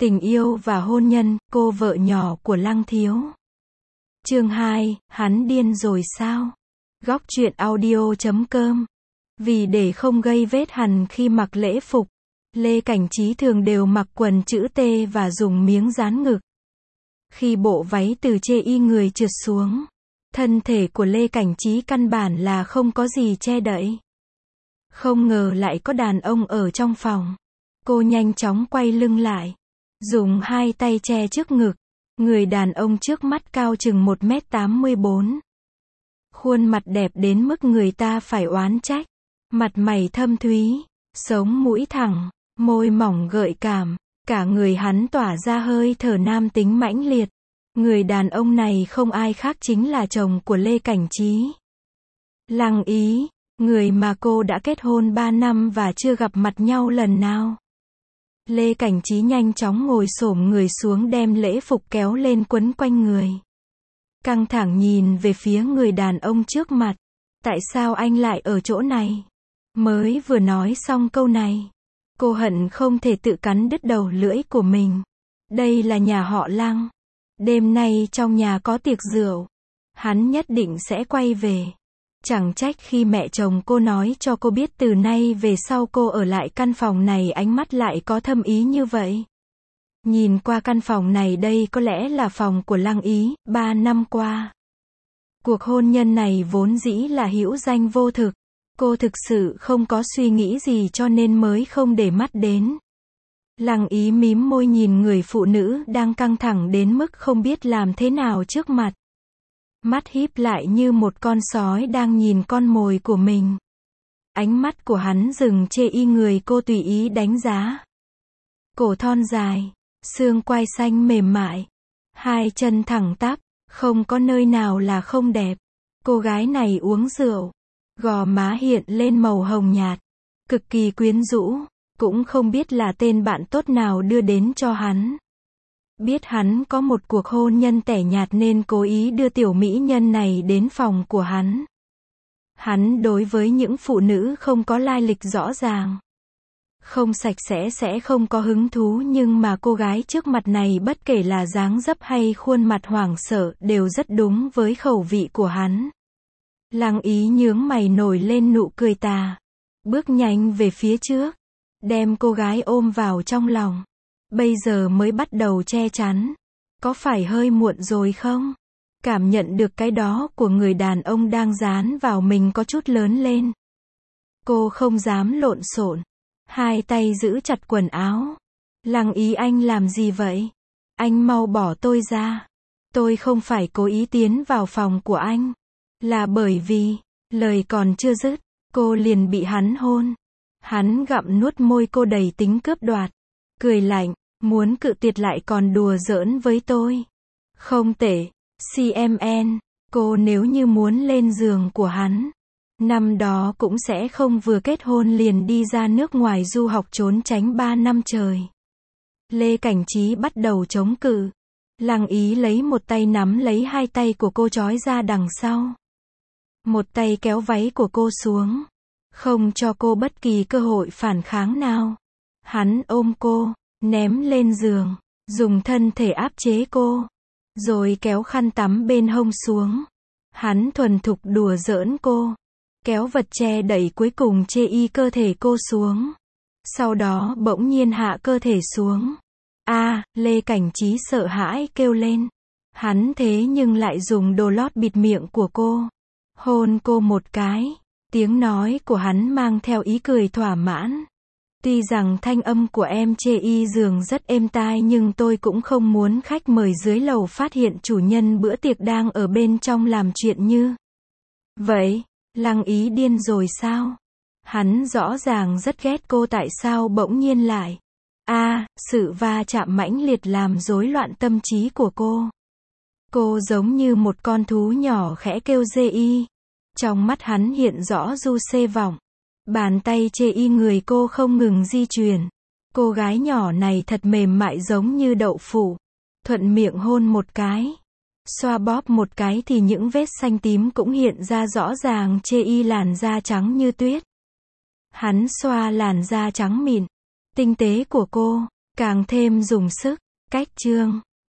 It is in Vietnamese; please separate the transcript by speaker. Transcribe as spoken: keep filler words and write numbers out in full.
Speaker 1: Tình yêu và hôn nhân, cô vợ nhỏ của Lăng Thiếu. Chương hai, hắn điên rồi sao? Góc truyện audio chấm com. Vì để không gây vết hằn khi mặc lễ phục, Lê Cảnh Trí thường đều mặc quần chữ T và dùng miếng dán ngực. Khi bộ váy từ chê y người trượt xuống, thân thể của Lê Cảnh Trí căn bản là không có gì che đậy. Không ngờ lại có đàn ông ở trong phòng. Cô nhanh chóng quay lưng lại, dùng hai tay che trước ngực. Người đàn ông trước mắt cao chừng một mét tám mươi bốn. Khuôn mặt đẹp đến mức người ta phải oán trách. Mặt mày thâm thúy, sống mũi thẳng, môi mỏng gợi cảm, cả người hắn tỏa ra hơi thở nam tính mãnh liệt. Người đàn ông này không ai khác chính là chồng của Lê Cảnh Trí. Lăng Ý, người mà cô đã kết hôn ba năm và chưa gặp mặt nhau lần nào. Lê Cảnh Trí nhanh chóng ngồi xổm người xuống đem lễ phục kéo lên quấn quanh người. Căng thẳng nhìn về phía người đàn ông trước mặt. Tại sao anh lại ở chỗ này? Mới vừa nói xong câu này, cô hận không thể tự cắn đứt đầu lưỡi của mình. Đây là nhà họ Lăng. Đêm nay trong nhà có tiệc rượu. Hắn nhất định sẽ quay về. Chẳng trách khi mẹ chồng cô nói cho cô biết từ nay về sau cô ở lại căn phòng này ánh mắt lại có thâm ý như vậy. Nhìn qua căn phòng này đây có lẽ là phòng của Lăng Ý, ba năm qua. Cuộc hôn nhân này vốn dĩ là hữu danh vô thực. Cô thực sự không có suy nghĩ gì cho nên mới không để mắt đến. Lăng Ý mím môi nhìn người phụ nữ đang căng thẳng đến mức không biết làm thế nào trước mặt. Mắt híp lại như một con sói đang nhìn con mồi của mình. Ánh mắt của hắn dừng chê y người cô tùy ý đánh giá. Cổ thon dài, xương quai xanh mềm mại, hai chân thẳng tắp, không có nơi nào là không đẹp. Cô gái này uống rượu, gò má hiện lên màu hồng nhạt, cực kỳ quyến rũ, cũng không biết là tên bạn tốt nào đưa đến cho hắn. Biết hắn có một cuộc hôn nhân tẻ nhạt nên cố ý đưa tiểu mỹ nhân này đến phòng của hắn. Hắn đối với những phụ nữ không có lai lịch rõ ràng, không sạch sẽ sẽ không có hứng thú, nhưng mà cô gái trước mặt này bất kể là dáng dấp hay khuôn mặt hoảng sợ đều rất đúng với khẩu vị của hắn. Lăng Ý nhướng mày nổi lên nụ cười tà, bước nhanh về phía trước, đem cô gái ôm vào trong lòng. Bây giờ mới bắt đầu che chắn, có phải hơi muộn rồi không? Cảm nhận được cái đó của người đàn ông đang dán vào mình có chút lớn lên. Cô không dám lộn xộn, hai tay giữ chặt quần áo. Lăng Ý, anh làm gì vậy? Anh mau bỏ tôi ra. Tôi không phải cố ý tiến vào phòng của anh. Là bởi vì, lời còn chưa dứt, cô liền bị hắn hôn. Hắn gặm nuốt môi cô đầy tính cướp đoạt, cười lạnh, muốn cự tuyệt lại còn đùa giỡn với tôi. Không tệ, xê em en, cô nếu như muốn lên giường của hắn, năm đó cũng sẽ không vừa kết hôn liền đi ra nước ngoài du học trốn tránh ba năm trời. Lê Cảnh Trí bắt đầu chống cự. Lăng Ý lấy một tay nắm lấy hai tay của cô trói ra đằng sau. Một tay kéo váy của cô xuống, không cho cô bất kỳ cơ hội phản kháng nào. Hắn ôm cô, ném lên giường, dùng thân thể áp chế cô, rồi kéo khăn tắm bên hông xuống. Hắn thuần thục đùa giỡn cô, kéo vật che đẩy cuối cùng chê y cơ thể cô xuống. Sau đó bỗng nhiên hạ cơ thể xuống. A, à, Lê Cảnh Trí sợ hãi kêu lên. Hắn thế nhưng lại dùng đồ lót bịt miệng của cô, hôn cô một cái. Tiếng nói của hắn mang theo ý cười thỏa mãn. Tuy rằng thanh âm của em chê y giường rất êm tai nhưng tôi cũng không muốn khách mời dưới lầu phát hiện chủ nhân bữa tiệc đang ở bên trong làm chuyện như vậy. Lăng Ý điên rồi sao? Hắn rõ ràng rất ghét cô, tại sao bỗng nhiên lại? A, à, sự va chạm mãnh liệt làm rối loạn tâm trí của cô. Cô giống như một con thú nhỏ khẽ kêu dê y. Trong mắt hắn hiện rõ du xê vọng. Bàn tay chê y người cô không ngừng di chuyển. Cô gái nhỏ này thật mềm mại giống như đậu phụ. Thuận miệng hôn một cái, xoa bóp một cái thì những vết xanh tím cũng hiện ra rõ ràng. Chê y làn da trắng như tuyết. Hắn xoa làn da trắng mịn, tinh tế của cô, càng thêm dùng sức. Cách chương